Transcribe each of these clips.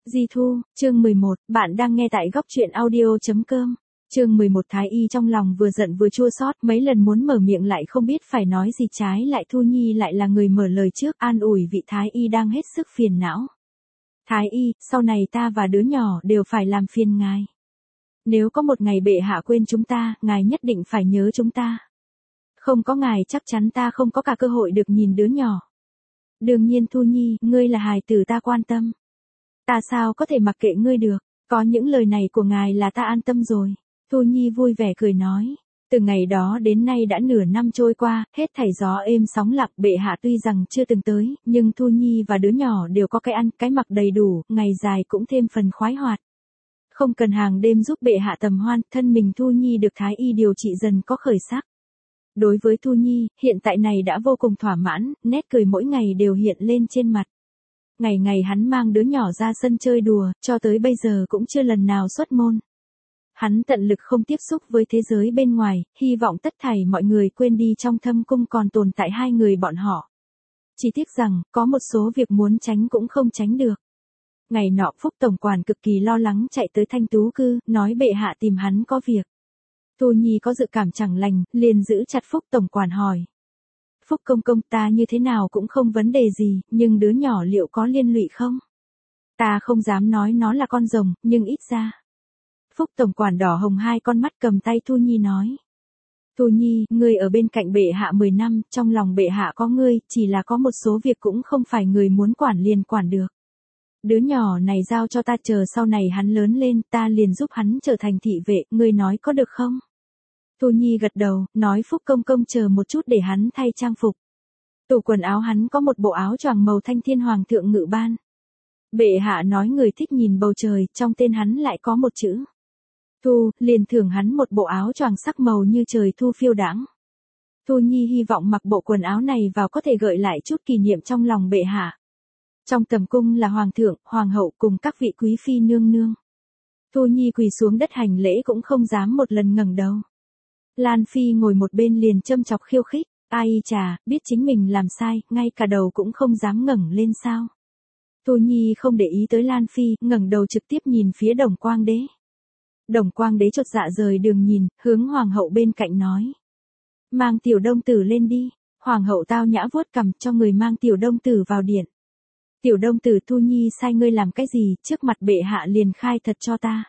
Di Thu, chương 11, bạn đang nghe tại góc truyện audio.com. Chương 11 Thái Y trong lòng vừa giận vừa chua xót, mấy lần muốn mở miệng lại không biết phải nói gì, trái lại Thu Nhi lại là người mở lời trước, an ủi vị Thái Y đang hết sức phiền não. Thái Y, sau này ta và đứa nhỏ đều phải làm phiền ngài. Nếu có một ngày bệ hạ quên chúng ta, ngài nhất định phải nhớ chúng ta. Không có ngài chắc chắn ta không có cả cơ hội được nhìn đứa nhỏ. Đương nhiên Thu Nhi, ngươi là hài tử ta quan tâm. Ta sao có thể mặc kệ ngươi được, có những lời này của ngài là ta an tâm rồi. Thu Nhi vui vẻ cười nói, từ ngày đó đến nay đã nửa năm trôi qua, hết thảy gió êm sóng lặng, bệ hạ tuy rằng chưa từng tới, nhưng Thu Nhi và đứa nhỏ đều có cái ăn, cái mặc đầy đủ, ngày dài cũng thêm phần khoái hoạt. Không cần hàng đêm giúp bệ hạ tầm hoan, thân mình Thu Nhi được Thái Y điều trị dần có khởi sắc. Đối với Thu Nhi, hiện tại này đã vô cùng thỏa mãn, nét cười mỗi ngày đều hiện lên trên mặt. Ngày ngày hắn mang đứa nhỏ ra sân chơi đùa, cho tới bây giờ cũng chưa lần nào xuất môn. Hắn tận lực không tiếp xúc với thế giới bên ngoài, hy vọng tất thảy mọi người quên đi trong thâm cung còn tồn tại hai người bọn họ. Chỉ tiếc rằng, có một số việc muốn tránh cũng không tránh được. Ngày nọ Phúc Tổng quản cực kỳ lo lắng chạy tới Thanh Tú Cư, nói bệ hạ tìm hắn có việc. Thu Nhi có dự cảm chẳng lành, liền giữ chặt Phúc Tổng quản hỏi. Phúc công công, ta như thế nào cũng không vấn đề gì, nhưng đứa nhỏ liệu có liên lụy không? Ta không dám nói nó là con rồng, nhưng ít ra. Phúc Tổng quản đỏ hồng hai con mắt cầm tay Thu Nhi nói. Thu Nhi, ngươi ở bên cạnh bệ hạ 10 năm, trong lòng bệ hạ có ngươi, chỉ là có một số việc cũng không phải người muốn quản liền quản được. Đứa nhỏ này giao cho ta, chờ sau này hắn lớn lên, ta liền giúp hắn trở thành thị vệ, ngươi nói có được không? Thu Nhi gật đầu, nói Phúc công công chờ một chút để hắn thay trang phục. Tủ quần áo hắn có một bộ áo choàng màu thanh thiên hoàng thượng ngự ban. Bệ hạ nói người thích nhìn bầu trời, trong tên hắn lại có một chữ. Thu, liền thưởng hắn một bộ áo choàng sắc màu như trời thu phiêu đãng. Thu Nhi hy vọng mặc bộ quần áo này vào có thể gợi lại chút kỷ niệm trong lòng bệ hạ. Trong tầm cung là hoàng thượng, hoàng hậu cùng các vị quý phi nương nương. Thu Nhi quỳ xuống đất hành lễ cũng không dám một lần ngẩng đầu. Lan Phi ngồi một bên liền châm chọc khiêu khích, ai chà, biết chính mình làm sai, ngay cả đầu cũng không dám ngẩng lên sao. Thu Nhi không để ý tới Lan Phi, ngẩng đầu trực tiếp nhìn phía Đồng Quang Đế. Đồng Quang Đế chột dạ rời đường nhìn, hướng hoàng hậu bên cạnh nói. Mang tiểu đông tử lên đi, hoàng hậu tao nhã vuốt cằm cho người mang tiểu đông tử vào điện. Tiểu đông tử, Thu Nhi sai ngươi làm cái gì, trước mặt bệ hạ liền khai thật cho ta.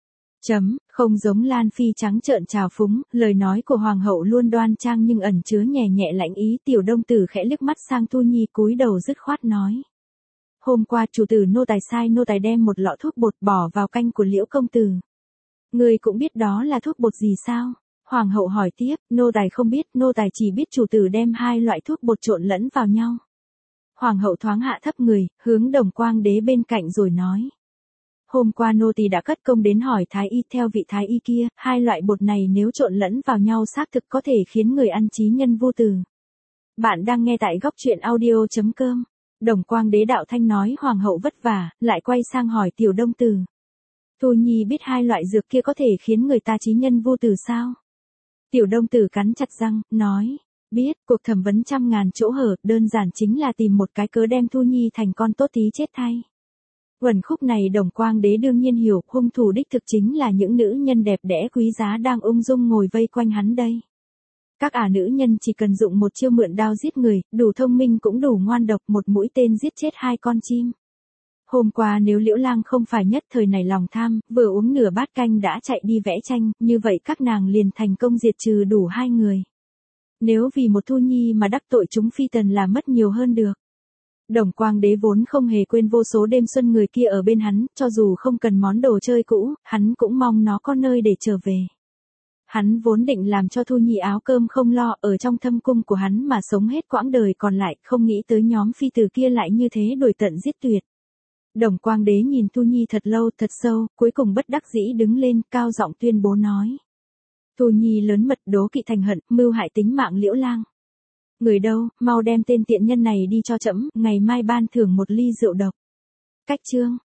Không giống Lan Phi trắng trợn trào phúng, lời nói của hoàng hậu luôn đoan trang nhưng ẩn chứa nhẹ nhẹ lãnh ý. Tiểu đông tử khẽ liếc mắt sang Thu Nhi cúi đầu dứt khoát nói. Hôm qua chủ tử nô tài sai nô tài đem một lọ thuốc bột bỏ vào canh của Liễu công tử. Ngươi cũng biết đó là thuốc bột gì sao? Hoàng hậu hỏi tiếp, nô tài không biết, nô tài chỉ biết chủ tử đem hai loại thuốc bột trộn lẫn vào nhau. Hoàng hậu thoáng hạ thấp người, hướng Đồng Quang Đế bên cạnh rồi nói. Hôm qua nô tỳ đã cất công đến hỏi Thái Y, theo vị Thái Y kia, hai loại bột này nếu trộn lẫn vào nhau xác thực có thể khiến người ăn chí nhân vô tử. Bạn đang nghe tại góc truyện audio.com. Đồng Quang Đế đạo thanh nói hoàng hậu vất vả, lại quay sang hỏi tiểu đông tử. Thu Nhi biết hai loại dược kia có thể khiến người ta chí nhân vô tử sao? Tiểu đông tử cắn chặt răng, nói. Biết, cuộc thẩm vấn trăm ngàn chỗ hở, đơn giản chính là tìm một cái cớ đem Thu Nhi thành con tốt tí chết thay. Quần khúc này Đồng Quang Đế đương nhiên hiểu, hung thủ đích thực chính là những nữ nhân đẹp đẽ quý giá đang ung dung ngồi vây quanh hắn đây. Các nữ nhân chỉ cần dụng một chiêu mượn đao giết người, đủ thông minh cũng đủ ngoan độc, một mũi tên giết chết hai con chim. Hôm qua nếu Liễu Lang không phải nhất thời này lòng tham, vừa uống nửa bát canh đã chạy đi vẽ tranh, như vậy các nàng liền thành công diệt trừ đủ hai người. Nếu vì một Thu Nhi mà đắc tội chúng phi tần là mất nhiều hơn được. Đồng Quang Đế vốn không hề quên vô số đêm xuân người kia ở bên hắn, cho dù không cần món đồ chơi cũ, hắn cũng mong nó có nơi để trở về. Hắn vốn định làm cho Thu Nhi áo cơm không lo, ở trong thâm cung của hắn mà sống hết quãng đời còn lại, không nghĩ tới nhóm phi tử kia lại như thế đuổi tận giết tuyệt. Đồng Quang Đế nhìn Thu Nhi thật lâu thật sâu, cuối cùng bất đắc dĩ đứng lên, cao giọng tuyên bố nói. Thu Nhi lớn mật đố kỵ thành hận, mưu hại tính mạng Liễu Lang. Người đâu, mau đem tên tiện nhân này đi cho trẫm, ngày mai ban thưởng một ly rượu độc. Cách chương.